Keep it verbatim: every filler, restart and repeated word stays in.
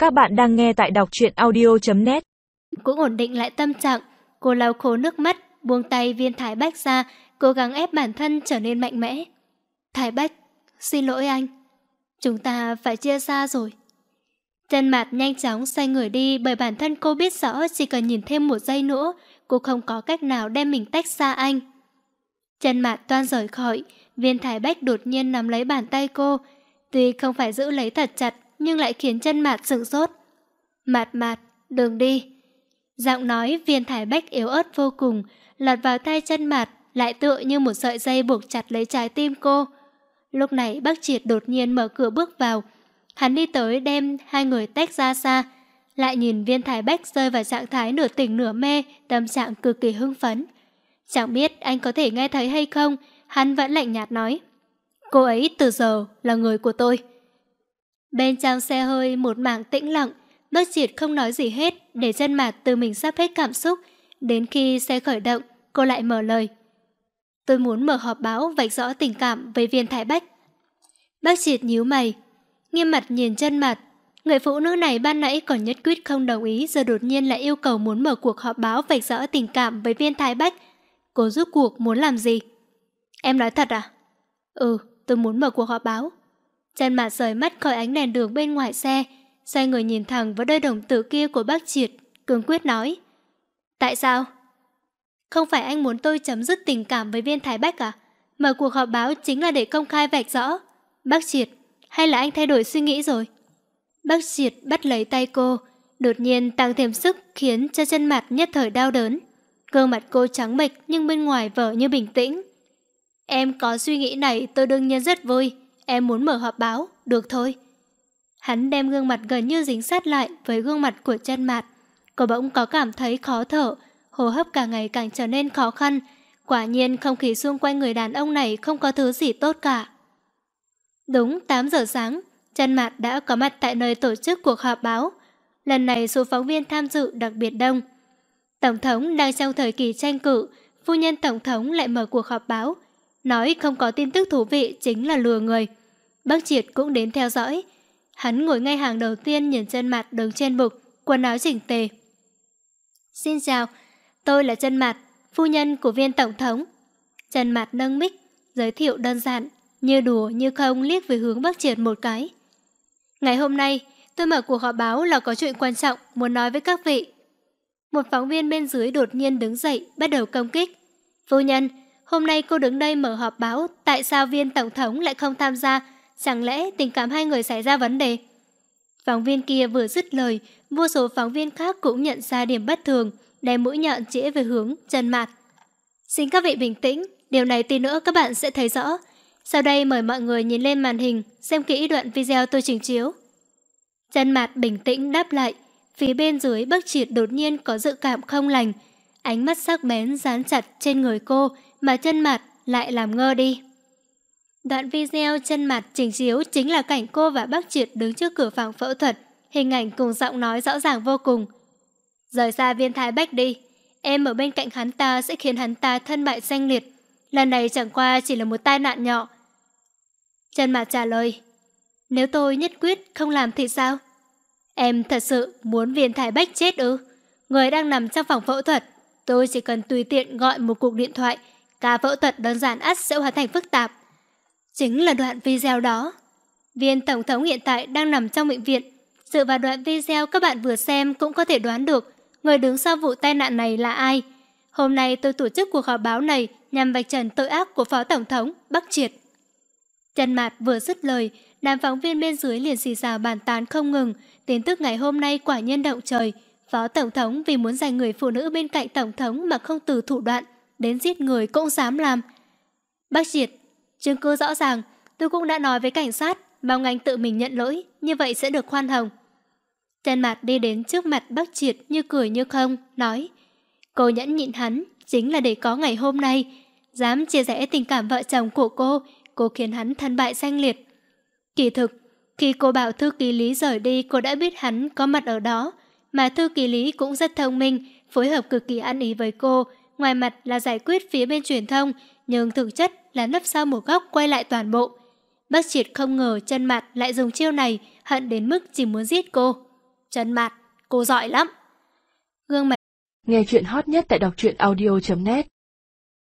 Các bạn đang nghe tại đọc truyện audio chấm net. Cũng ổn định lại tâm trạng, cô lau khô nước mắt, buông tay Viên Thái Bách ra, cố gắng ép bản thân trở nên mạnh mẽ. Thái Bách, xin lỗi anh. Chúng ta phải chia xa rồi. Chân Mạt nhanh chóng xoay người đi, bởi bản thân cô biết rõ chỉ cần nhìn thêm một giây nữa, cô không có cách nào đem mình tách xa anh. Chân Mạt toan rời khỏi, Viên Thái Bách đột nhiên nắm lấy bàn tay cô. Tuy không phải giữ lấy thật chặt, nhưng lại khiến Chân Mạt sửng sốt. Mạt Mạt, đừng đi. Giọng nói Viên Thái Bách yếu ớt vô cùng, lọt vào tay Chân Mạt, lại tựa như một sợi dây buộc chặt lấy trái tim cô. Lúc này Bác Triệt đột nhiên mở cửa bước vào. Hắn đi tới đem hai người tách ra xa, lại nhìn Viên Thái Bách rơi vào trạng thái nửa tỉnh nửa mê, tâm trạng cực kỳ hưng phấn. Chẳng biết anh có thể nghe thấy hay không, hắn vẫn lạnh nhạt nói: cô ấy từ giờ là người của tôi. Bên trong xe hơi một mảng tĩnh lặng, Bác Triệt không nói gì hết, để Chân Mạt từ mình sắp hết cảm xúc. Đến khi xe khởi động, cô lại mở lời: tôi muốn mở họp báo vạch rõ tình cảm với Viên Thái Bách. Bác Triệt nhíu mày, nghiêm mặt nhìn Chân Mạt. Người phụ nữ này ban nãy còn nhất quyết không đồng ý, giờ đột nhiên lại yêu cầu muốn mở cuộc họp báo vạch rõ tình cảm với Viên Thái Bách. Cô rút cuộc muốn làm gì? Em nói thật à? Ừ, tôi muốn mở cuộc họp báo. Chân Mạt rời mắt khỏi ánh đèn đường bên ngoài xe, xoay người nhìn thẳng vào đôi đồng tử kia của Bác Triệt, cương quyết nói: tại sao? Không phải anh muốn tôi chấm dứt tình cảm với Viên Thái Bách à? Mở cuộc họp báo chính là để công khai vạch rõ. Bác Triệt, hay là anh thay đổi suy nghĩ rồi? Bác Triệt bắt lấy tay cô, đột nhiên tăng thêm sức khiến cho Chân Mạt nhất thời đau đớn. Gương mặt cô trắng bệch nhưng bên ngoài vờ như bình tĩnh. Em có suy nghĩ này tôi đương nhiên rất vui. Em muốn mở họp báo, được thôi. Hắn đem gương mặt gần như dính sát lại với gương mặt của Chân Mạt. Cô bỗng có cảm thấy khó thở, hô hấp càng ngày càng trở nên khó khăn. Quả nhiên không khí xung quanh người đàn ông này không có thứ gì tốt cả. Đúng tám giờ sáng, Chân Mạt đã có mặt tại nơi tổ chức cuộc họp báo. Lần này số phóng viên tham dự đặc biệt đông. Tổng thống đang trong thời kỳ tranh cử, phu nhân tổng thống lại mở cuộc họp báo. Nói không có tin tức thú vị chính là lừa người. Bác Triệt cũng đến theo dõi. Hắn ngồi ngay hàng đầu tiên nhìn Chân Mạt đứng trên bục, quần áo chỉnh tề. Xin chào, tôi là Chân Mạt, phu nhân của Viên tổng thống. Chân Mạt nâng mic, giới thiệu đơn giản, như đùa như không liếc về hướng Bác Triệt một cái. Ngày hôm nay, tôi mở cuộc họp báo là có chuyện quan trọng muốn nói với các vị. Một phóng viên bên dưới đột nhiên đứng dậy, bắt đầu công kích. Phu nhân, hôm nay cô đứng đây mở họp báo, tại sao Viên tổng thống lại không tham gia? Chẳng lẽ tình cảm hai người xảy ra vấn đề? Phóng viên kia vừa dứt lời, vô số phóng viên khác cũng nhận ra điểm bất thường, đem mũi nhọn chĩa về hướng Chân Mạt. Xin các vị bình tĩnh, điều này tí nữa các bạn sẽ thấy rõ. Sau đây mời mọi người nhìn lên màn hình, xem kỹ đoạn video tôi trình chiếu. Chân Mạt bình tĩnh đáp lại. Phía bên dưới Bác Triệt đột nhiên có dự cảm không lành. Ánh mắt sắc bén dán chặt trên người cô, mà Chân Mạt lại làm ngơ đi. Đoạn video Chân Mạt trình chiếu chính là cảnh cô và Bác Triệt đứng trước cửa phòng phẫu thuật. Hình ảnh cùng giọng nói rõ ràng vô cùng. Rời xa Viên Thái Bách đi. Em ở bên cạnh hắn ta sẽ khiến hắn ta thân bại danh liệt. Lần này chẳng qua chỉ là một tai nạn nhỏ. Chân Mạt trả lời: nếu tôi nhất quyết không làm thì sao? Em thật sự muốn Viên Thái Bách chết ư? Người đang nằm trong phòng phẫu thuật, tôi chỉ cần tùy tiện gọi một cuộc điện thoại, ca phẫu thuật đơn giản ắt sẽ hoàn thành phức tạp. Chính là đoạn video đó. Viên tổng thống hiện tại đang nằm trong bệnh viện. Dựa vào đoạn video các bạn vừa xem cũng có thể đoán được người đứng sau vụ tai nạn này là ai. Hôm nay tôi tổ chức cuộc họp báo này nhằm vạch trần tội ác của Phó Tổng thống Bác Triệt. Chân Mạt vừa dứt lời, đám phóng viên bên dưới liền xì xào bàn tán không ngừng. Tin tức ngày hôm nay quả nhiên động trời. Phó Tổng thống vì muốn giành người phụ nữ bên cạnh Tổng thống mà không từ thủ đoạn, đến giết người cũng dám làm. Bác Triệt, chứng cứ rõ ràng, tôi cũng đã nói với cảnh sát, mong anh tự mình nhận lỗi, như vậy sẽ được khoan hồng. Chân Mạt đi đến trước mặt Bác Triệt như cười như không, nói: cô nhẫn nhịn hắn chính là để có ngày hôm nay. Dám chia sẻ tình cảm vợ chồng của cô, cô khiến hắn thân bại danh liệt. Kỳ thực, khi cô bảo thư ký Lý rời đi, cô đã biết hắn có mặt ở đó, mà thư ký Lý cũng rất thông minh, phối hợp cực kỳ ăn ý với cô. Ngoài mặt là giải quyết phía bên truyền thông, nhưng thực chất là nấp sau một góc quay lại toàn bộ. Bác Triệt không ngờ Chân Mạt lại dùng chiêu này, hận đến mức chỉ muốn giết cô. Trần Mạt, cô giỏi lắm. Gương mặt Nghe chuyện hot nhất tại đọc truyện audio chấm net.